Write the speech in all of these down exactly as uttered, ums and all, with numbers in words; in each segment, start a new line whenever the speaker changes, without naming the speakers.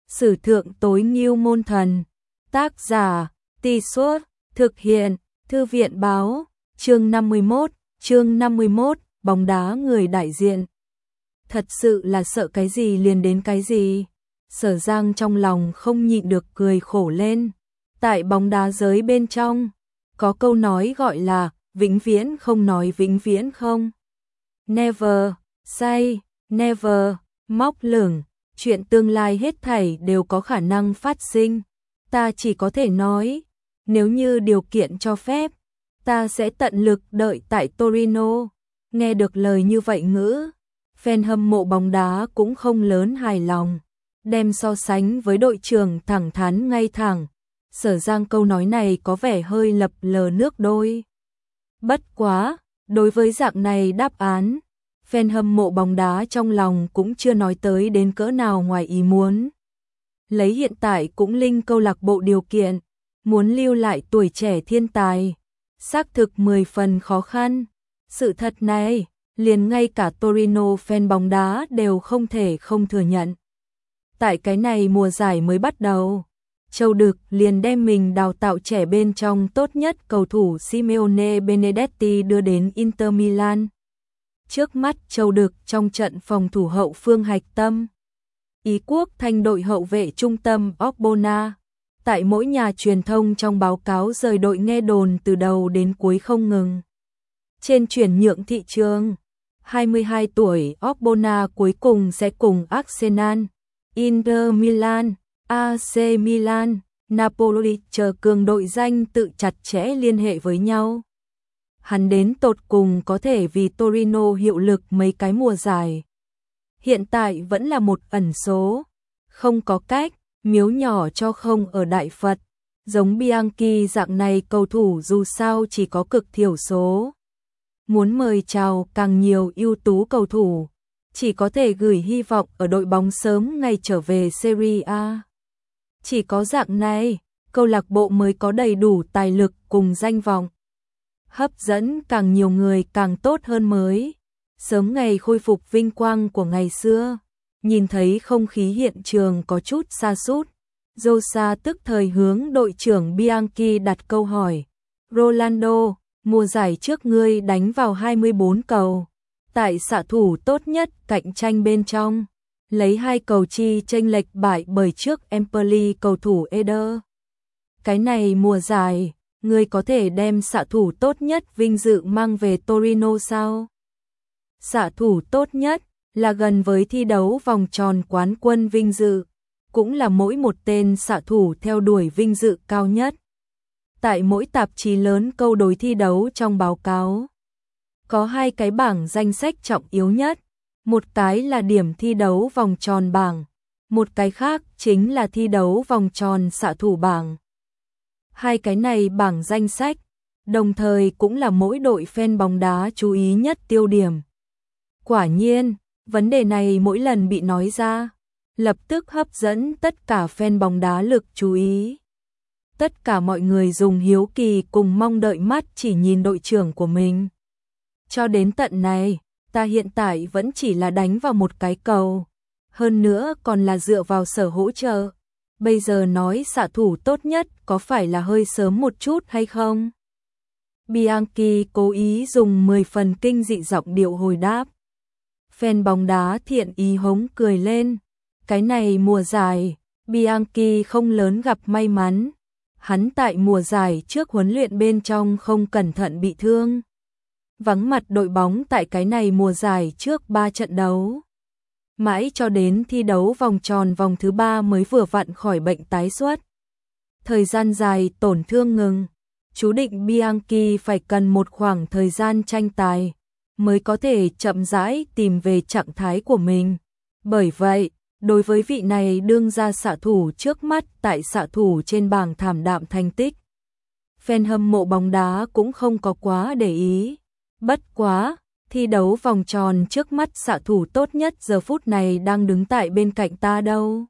Sử thượng tối ngưu môn thần. Tác giả, Tì Suốt, thực hiện, Thư viện báo, chương năm mươi mốt, chương năm mươi mốt, bóng đá người đại diện. Thật sự là sợ cái gì liền đến cái gì. Sở Giang trong lòng không nhịn được cười khổ lên. Tại bóng đá giới bên trong, có câu nói gọi là vĩnh viễn không nói vĩnh viễn không. Never say, never, móc lửng, chuyện tương lai hết thảy đều có khả năng phát sinh. Ta chỉ có thể nói, nếu như điều kiện cho phép, ta sẽ tận lực đợi tại Torino. Nghe được lời như vậy ngữ, fan hâm mộ bóng đá cũng không lớn hài lòng, đem so sánh với đội trưởng thẳng thắn ngay thẳng. Sở Giang câu nói này có vẻ hơi lập lờ nước đôi. Bất quá, đối với dạng này đáp án, fan hâm mộ bóng đá trong lòng cũng chưa nói tới đến cỡ nào ngoài ý muốn. Lấy hiện tại cũng Linh câu lạc bộ điều kiện, muốn lưu lại tuổi trẻ thiên tài, xác thực mười phần khó khăn. Sự thật này, liền ngay cả Torino fan bóng đá đều không thể không thừa nhận. Tại cái này mùa giải mới bắt đầu, Châu Đực liền đem mình đào tạo trẻ bên trong tốt nhất cầu thủ Simeone Benedetti đưa đến Inter Milan. Trước mắt Châu Đực trong trận phòng thủ hậu phương hạch tâm. Ý Quốc thành đội hậu vệ trung tâm Ogbonna. Tại mỗi nhà truyền thông trong báo cáo rời đội nghe đồn từ đầu đến cuối không ngừng. Trên chuyển nhượng thị trường, hai mươi hai tuổi Ogbonna cuối cùng sẽ cùng Arsenal, Inter Milan, a xê Milan, Napoli chờ cường đội danh tự chặt chẽ liên hệ với nhau. Hắn đến tột cùng có thể vì Torino hiệu lực mấy cái mùa giải. Hiện tại vẫn là một ẩn số, không có cách, miếu nhỏ cho không ở Đại Phật. Giống Bianchi dạng này cầu thủ dù sao chỉ có cực thiểu số. Muốn mời chào càng nhiều ưu tú cầu thủ, chỉ có thể gửi hy vọng ở đội bóng sớm ngày trở về Serie A. Chỉ có dạng này, câu lạc bộ mới có đầy đủ tài lực cùng danh vọng. Hấp dẫn càng nhiều người càng tốt hơn mới. Sớm ngày khôi phục vinh quang của ngày xưa. Nhìn thấy không khí hiện trường có chút sa sút, Josa tức thời hướng đội trưởng Bianchi đặt câu hỏi. Rolando, mùa giải trước ngươi đánh vào hai mươi bốn cầu. Tại xạ thủ tốt nhất cạnh tranh bên trong, lấy hai cầu chi chênh lệch bại bởi trước Empoli cầu thủ Eder. Cái này mùa giải, ngươi có thể đem xạ thủ tốt nhất vinh dự mang về Torino sao? Xạ thủ tốt nhất là gần với thi đấu vòng tròn quán quân vinh dự, cũng là mỗi một tên xạ thủ theo đuổi vinh dự cao nhất. Tại mỗi tạp chí lớn câu đối thi đấu trong báo cáo, có hai cái bảng danh sách trọng yếu nhất, một cái là điểm thi đấu vòng tròn bảng, một cái khác chính là thi đấu vòng tròn xạ thủ bảng. Hai cái này bảng danh sách, đồng thời cũng là mỗi đội fan bóng đá chú ý nhất tiêu điểm. Quả nhiên, vấn đề này mỗi lần bị nói ra, lập tức hấp dẫn tất cả fan bóng đá lực chú ý. Tất cả mọi người dùng hiếu kỳ cùng mong đợi mắt chỉ nhìn đội trưởng của mình. Cho đến tận này, ta hiện tại vẫn chỉ là đánh vào một cái cầu, hơn nữa còn là dựa vào sở hỗ trợ. Bây giờ nói xạ thủ tốt nhất có phải là hơi sớm một chút hay không? Bianchi cố ý dùng mười phần kinh dị giọng điệu hồi đáp. Fan bóng đá thiện ý hống cười lên. Cái này mùa giải, Bianchi không lớn gặp may mắn. Hắn tại mùa giải trước huấn luyện bên trong không cẩn thận bị thương. Vắng mặt đội bóng tại cái này mùa giải trước ba trận đấu. Mãi cho đến thi đấu vòng tròn vòng thứ ba mới vừa vặn khỏi bệnh tái xuất. Thời gian dài tổn thương ngừng, chú định Bianchi phải cần một khoảng thời gian tranh tài mới có thể chậm rãi tìm về trạng thái của mình. Bởi vậy, đối với vị này đương ra xạ thủ trước mắt tại xạ thủ trên bảng thảm đạm thành tích, fan hâm mộ bóng đá cũng không có quá để ý. Bất quá, thi đấu vòng tròn trước mắt xạ thủ tốt nhất giờ phút này đang đứng tại bên cạnh ta đâu.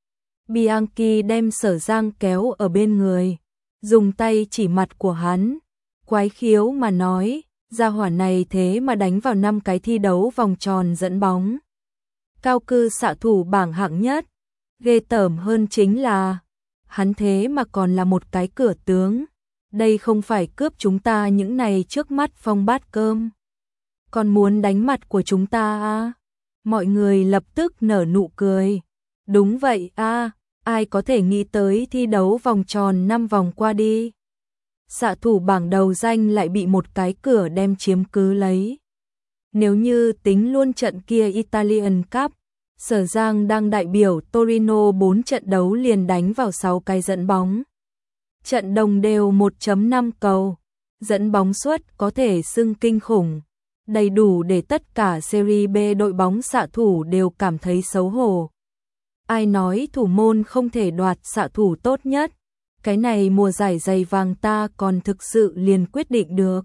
Bianchi đem Sở Giang kéo ở bên người, dùng tay chỉ mặt của hắn, quái khiếu mà nói, gia hỏa này thế mà đánh vào năm cái thi đấu vòng tròn dẫn bóng. Cao cư xạ thủ bảng hạng nhất, Ghê tởm hơn chính là, hắn thế mà còn là một cái cửa tướng. Đây không phải cướp chúng ta những này trước mắt phong bát cơm. Còn muốn đánh mặt của chúng ta à? Mọi người lập tức nở nụ cười. Đúng vậy à, ai có thể nghĩ tới thi đấu vòng tròn năm vòng qua đi. Xạ thủ bảng đầu danh lại bị một cái cửa đem chiếm cứ lấy. Nếu như tính luôn trận kia Italian Cup, Sở Giang đang đại biểu Torino bốn trận đấu liền đánh vào sáu cái dẫn bóng. Trận đồng đều một phẩy năm cầu, dẫn bóng suất có thể xưng kinh khủng, đầy đủ để tất cả Serie B đội bóng xạ thủ đều cảm thấy xấu hổ. Ai nói thủ môn không thể đoạt xạ thủ tốt nhất, cái này mùa giải giày vàng ta còn thực sự liền quyết định được.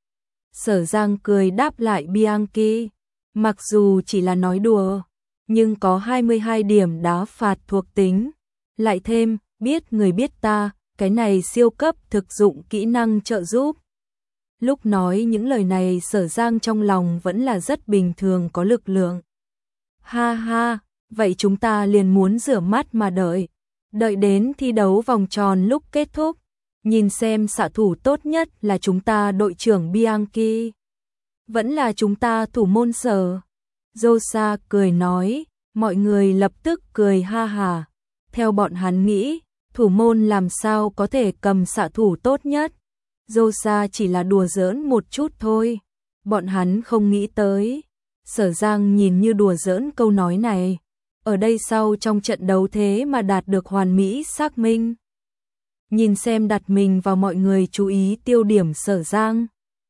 Sở Giang cười đáp lại Bianchi, mặc dù chỉ là nói đùa, nhưng có hai mươi hai điểm đá phạt thuộc tính, lại thêm, biết người biết ta, cái này siêu cấp thực dụng kỹ năng trợ giúp. Lúc nói những lời này Sở Giang trong lòng vẫn là rất bình thường có lực lượng. Ha ha, vậy chúng ta liền muốn rửa mắt mà đợi. Đợi đến thi đấu vòng tròn lúc kết thúc, nhìn xem xạ thủ tốt nhất là chúng ta đội trưởng Bianchi, vẫn là chúng ta thủ môn Sở. Rosa cười nói, mọi người lập tức cười ha hà. Theo bọn hắn nghĩ, thủ môn làm sao có thể cầm xạ thủ tốt nhất. Rosa chỉ là đùa giỡn một chút thôi. Bọn hắn không nghĩ tới. Sở Giang nhìn như đùa giỡn câu nói này. Ở đây sau trong trận đấu thế mà đạt được hoàn mỹ xác minh. Nhìn xem đặt mình vào mọi người chú ý tiêu điểm Sở Giang.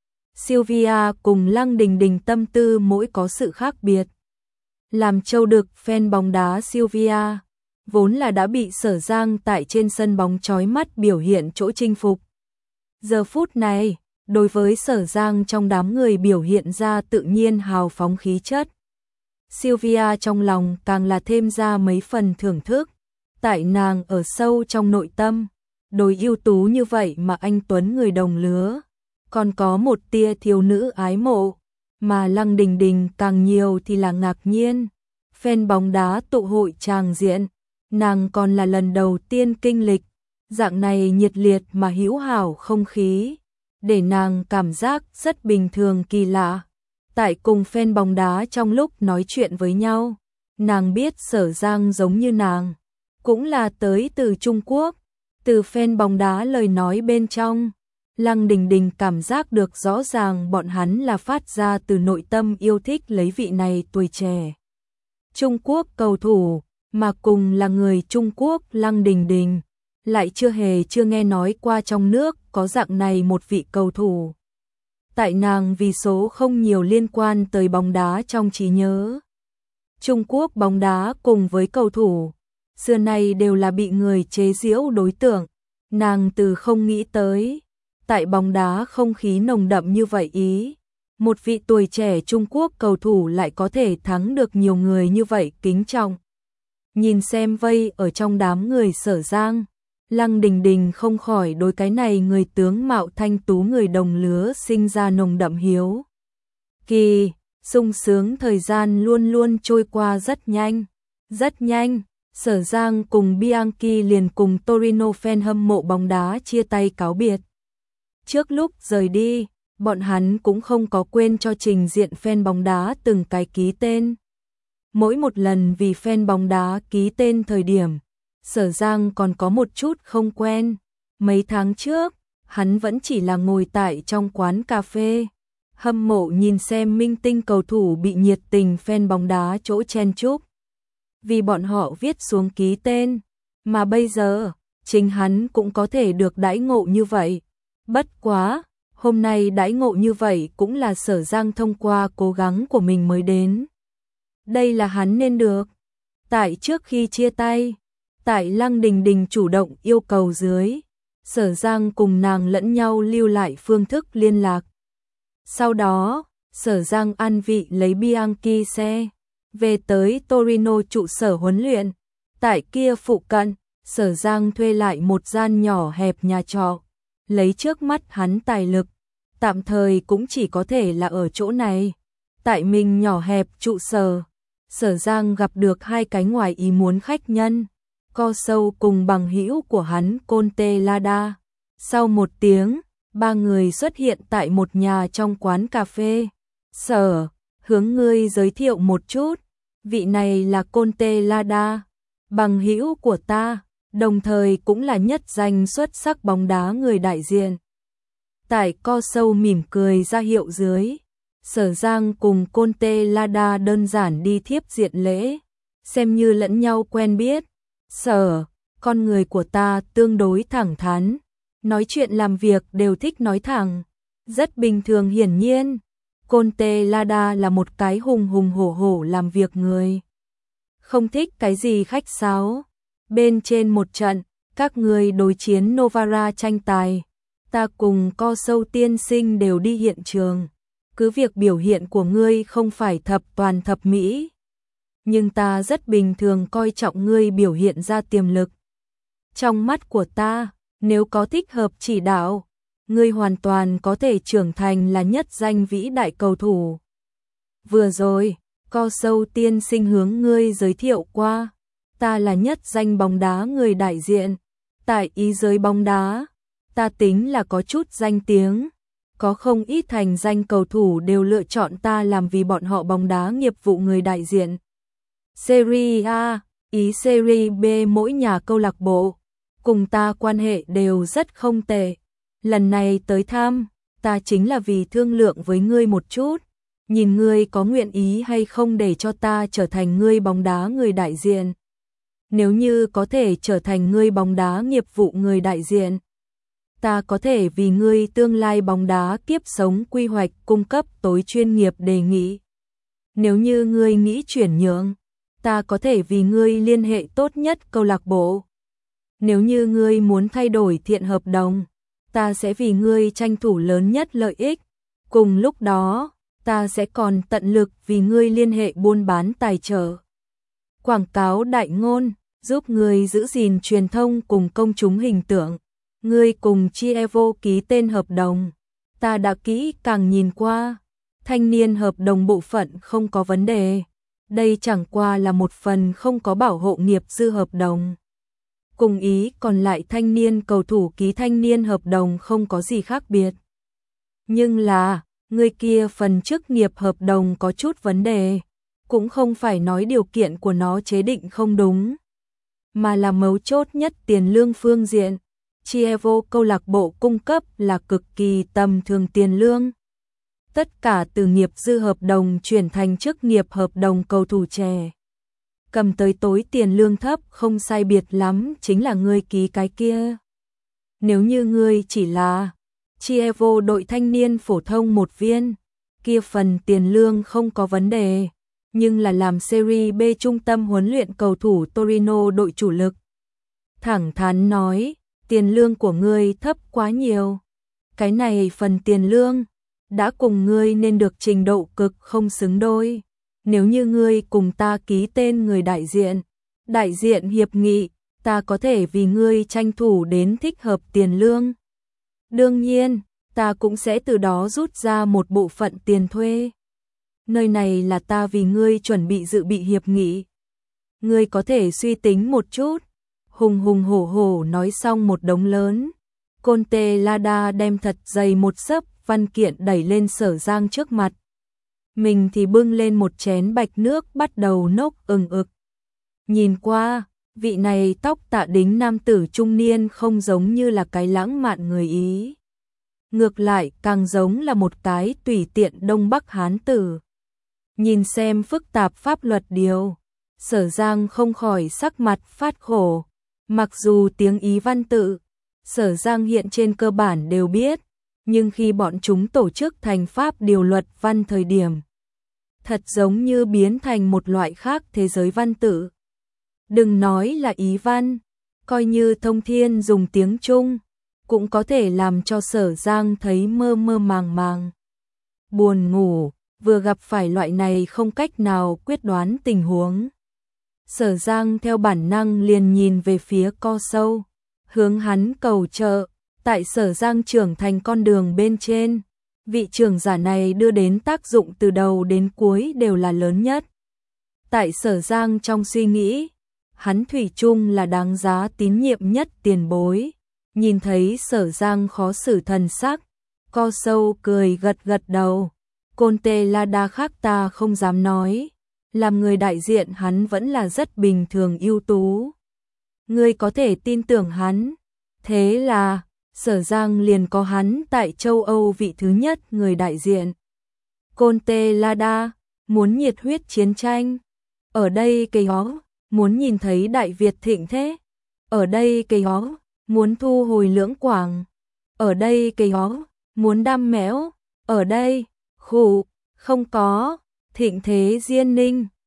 Sylvia cùng Lăng Đình Đình tâm tư mỗi có sự khác biệt. Làm châu đực fan bóng đá Sylvia, vốn là đã bị Sở Giang tại trên sân bóng chói mắt biểu hiện chỗ chinh phục. Giờ phút này, đối với Sở Giang trong đám người biểu hiện ra tự nhiên hào phóng khí chất. Sylvia trong lòng càng là thêm ra mấy phần thưởng thức, tại nàng ở sâu trong nội tâm, đối ưu tú như vậy mà anh Tuấn người đồng lứa, còn có một tia thiếu nữ ái mộ, mà Lăng Đình Đình càng nhiều thì là ngạc nhiên. Fan bóng đá tụ hội tràng diện, nàng còn là lần đầu tiên kinh lịch, dạng này nhiệt liệt mà hữu hảo không khí, để nàng cảm giác rất bình thường kỳ lạ. Tại cùng fan bóng đá trong lúc nói chuyện với nhau, nàng biết Sở Giang giống như nàng, cũng là tới từ Trung Quốc. Từ fan bóng đá lời nói bên trong, Lăng Đình Đình cảm giác được rõ ràng bọn hắn là phát ra từ nội tâm yêu thích lấy vị này tuổi trẻ Trung Quốc cầu thủ, mà cùng là người Trung Quốc. Lăng Đình Đình lại chưa hề chưa nghe nói qua trong nước có dạng này một vị cầu thủ. Tại nàng vì số không nhiều liên quan tới bóng đá trong trí nhớ. Trung Quốc bóng đá cùng với cầu thủ, xưa nay đều là bị người chế giễu đối tượng. Nàng từ không nghĩ tới, tại bóng đá không khí nồng đậm như vậy ý, một vị tuổi trẻ Trung Quốc cầu thủ lại có thể thắng được nhiều người như vậy kính trọng. Nhìn xem vây ở trong đám người Sở Giang, Lăng Đình Đình không khỏi đối cái này người tướng mạo thanh tú người đồng lứa sinh ra nồng đậm hiếu kỳ. Sung sướng thời gian luôn luôn trôi qua rất nhanh, rất nhanh. Sở Giang cùng Bianchi liền cùng Torino fan hâm mộ bóng đá chia tay cáo biệt. Trước lúc rời đi, bọn hắn cũng không có quên cho trình diện fan bóng đá từng cái ký tên. Mỗi một lần vì fan bóng đá ký tên thời điểm, Sở Giang còn có một chút không quen. Mấy tháng trước, hắn vẫn chỉ là ngồi tại trong quán cà phê, hâm mộ nhìn xem minh tinh cầu thủ bị nhiệt tình fan bóng đá chỗ chen chúc, vì bọn họ viết xuống ký tên, mà bây giờ, chính hắn cũng có thể được đãi ngộ như vậy. Bất quá, hôm nay đãi ngộ như vậy cũng là Sở Giang thông qua cố gắng của mình mới đến. Đây là hắn nên được. Tại trước khi chia tay, tại Lăng Đình Đình chủ động yêu cầu dưới, Sở Giang cùng nàng lẫn nhau lưu lại phương thức liên lạc. Sau đó, Sở Giang an vị lấy Bianchi xe, về tới Torino trụ sở huấn luyện. Tại kia phụ cận, Sở Giang thuê lại một gian nhỏ hẹp nhà trọ, lấy trước mắt hắn tài lực, tạm thời cũng chỉ có thể là ở chỗ này. Tại mình nhỏ hẹp trụ sở, Sở Giang gặp được hai cái ngoài ý muốn khách nhân. Co Sâu cùng bằng hữu của hắn Conte Lada. Sau một tiếng, ba người xuất hiện tại một nhà trong quán cà phê. Sở, hướng ngươi giới thiệu một chút, vị này là Conte Lada, bằng hữu của ta, đồng thời cũng là nhất danh xuất sắc bóng đá người đại diện. Tại Co Sâu mỉm cười ra hiệu dưới, Sở Giang cùng Conte Lada đơn giản đi thiếp diện lễ, xem như lẫn nhau quen biết. Sở, con người của ta tương đối thẳng thắn, nói chuyện làm việc đều thích nói thẳng, rất bình thường hiển nhiên. Conte Lada là một cái hùng hùng hổ hổ làm việc người, không thích cái gì khách sáo. Bên trên một trận, các người đối chiến Novara tranh tài, ta cùng Co Sâu tiên sinh đều đi hiện trường. Cứ việc biểu hiện của ngươi không phải thập toàn thập mỹ, nhưng ta rất bình thường coi trọng ngươi biểu hiện ra tiềm lực. Trong mắt của ta, nếu có thích hợp chỉ đạo, ngươi hoàn toàn có thể trưởng thành là nhất danh vĩ đại cầu thủ. Vừa rồi, Co Sâu tiên sinh hướng ngươi giới thiệu qua, ta là nhất danh bóng đá người đại diện. Tại ý giới bóng đá, ta tính là có chút danh tiếng, có không ít thành danh cầu thủ đều lựa chọn ta làm vì bọn họ bóng đá nghiệp vụ người đại diện. Serie A, Ý Serie B mỗi nhà câu lạc bộ, cùng ta quan hệ đều rất không tệ. Lần này tới thăm, ta chính là vì thương lượng với ngươi một chút, nhìn ngươi có nguyện ý hay không để cho ta trở thành ngươi bóng đá người đại diện. Nếu như có thể trở thành ngươi bóng đá nghiệp vụ người đại diện, ta có thể vì ngươi tương lai bóng đá kiếp sống quy hoạch cung cấp tối chuyên nghiệp đề nghị. Nếu như ngươi nghĩ chuyển nhượng, ta có thể vì ngươi liên hệ tốt nhất câu lạc bộ. Nếu như ngươi muốn thay đổi thiện hợp đồng, ta sẽ vì ngươi tranh thủ lớn nhất lợi ích. Cùng lúc đó, ta sẽ còn tận lực vì ngươi liên hệ buôn bán tài trợ, quảng cáo đại ngôn, giúp ngươi giữ gìn truyền thông cùng công chúng hình tượng. Ngươi cùng Chievo ký tên hợp đồng, ta đã kỹ càng nhìn qua, thanh niên hợp đồng bộ phận không có vấn đề. Đây chẳng qua là một phần không có bảo hộ nghiệp dư hợp đồng. Cùng ý còn lại thanh niên cầu thủ ký thanh niên hợp đồng không có gì khác biệt. Nhưng là, người kia phần chức nghiệp hợp đồng có chút vấn đề, cũng không phải nói điều kiện của nó chế định không đúng, mà là mấu chốt nhất tiền lương phương diện. Chievo câu lạc bộ cung cấp là cực kỳ tầm thường tiền lương. Tất cả từ nghiệp dư hợp đồng chuyển thành chức nghiệp hợp đồng cầu thủ trẻ. Cầm tới tối tiền lương thấp không sai biệt lắm chính là ngươi ký cái kia. Nếu như ngươi chỉ là Chievo đội thanh niên phổ thông một viên, kia phần tiền lương không có vấn đề, nhưng là làm Serie B trung tâm huấn luyện cầu thủ Torino đội chủ lực. Thẳng thắn nói, tiền lương của ngươi thấp quá nhiều. Cái này phần tiền lương đã cùng ngươi nên được trình độ cực không xứng đôi. Nếu như ngươi cùng ta ký tên người đại diện, đại diện hiệp nghị, ta có thể vì ngươi tranh thủ đến thích hợp tiền lương. Đương nhiên, ta cũng sẽ từ đó rút ra một bộ phận tiền thuê. Nơi này là ta vì ngươi chuẩn bị dự bị hiệp nghị. Ngươi có thể suy tính một chút. Hùng hùng hổ hổ nói xong một đống lớn. Conte Lada đem thật dày một xấp văn kiện đẩy lên Sở Giang trước mặt. Mình thì bưng lên một chén bạch nước bắt đầu nốc ừng ực. Nhìn qua, vị này tóc tạ đính nam tử trung niên không giống như là cái lãng mạn người Ý. Ngược lại càng giống là một cái tùy tiện Đông Bắc Hán tử. Nhìn xem phức tạp pháp luật điều, Sở Giang không khỏi sắc mặt phát khổ. Mặc dù tiếng Ý văn tự, Sở Giang hiện trên cơ bản đều biết, nhưng khi bọn chúng tổ chức thành pháp điều luật văn thời điểm, thật giống như biến thành một loại khác thế giới văn tự. Đừng nói là Ý văn, coi như thông thiên dùng tiếng Trung, cũng có thể làm cho Sở Giang thấy mơ mơ màng màng. Buồn ngủ, vừa gặp phải loại này không cách nào quyết đoán tình huống. Sở Giang theo bản năng liền nhìn về phía Co Sâu, hướng hắn cầu trợ. Tại Sở Giang trưởng thành con đường bên trên, vị trưởng giả này đưa đến tác dụng từ đầu đến cuối đều là lớn nhất. Tại Sở Giang trong suy nghĩ, hắn thủy chung là đáng giá tín nhiệm nhất tiền bối. Nhìn thấy Sở Giang khó xử thần sắc, co sâu cười gật gật đầu. Côn Tê La Đa khác ta không dám nói, làm người đại diện hắn vẫn là rất bình thường ưu tú. Ngươi có thể tin tưởng hắn. Thế là, Sở Giang liền có hắn tại châu Âu vị thứ nhất người đại diện. Côn Tê La Đa, muốn nhiệt huyết chiến tranh. Ở đây cây hó, muốn nhìn thấy Đại Việt thịnh thế. Ở đây cây hó, muốn thu hồi Lưỡng Quảng. Ở đây cây hó, muốn đam mẽo. Ở đây, khủ, không có, thịnh thế Diên Ninh.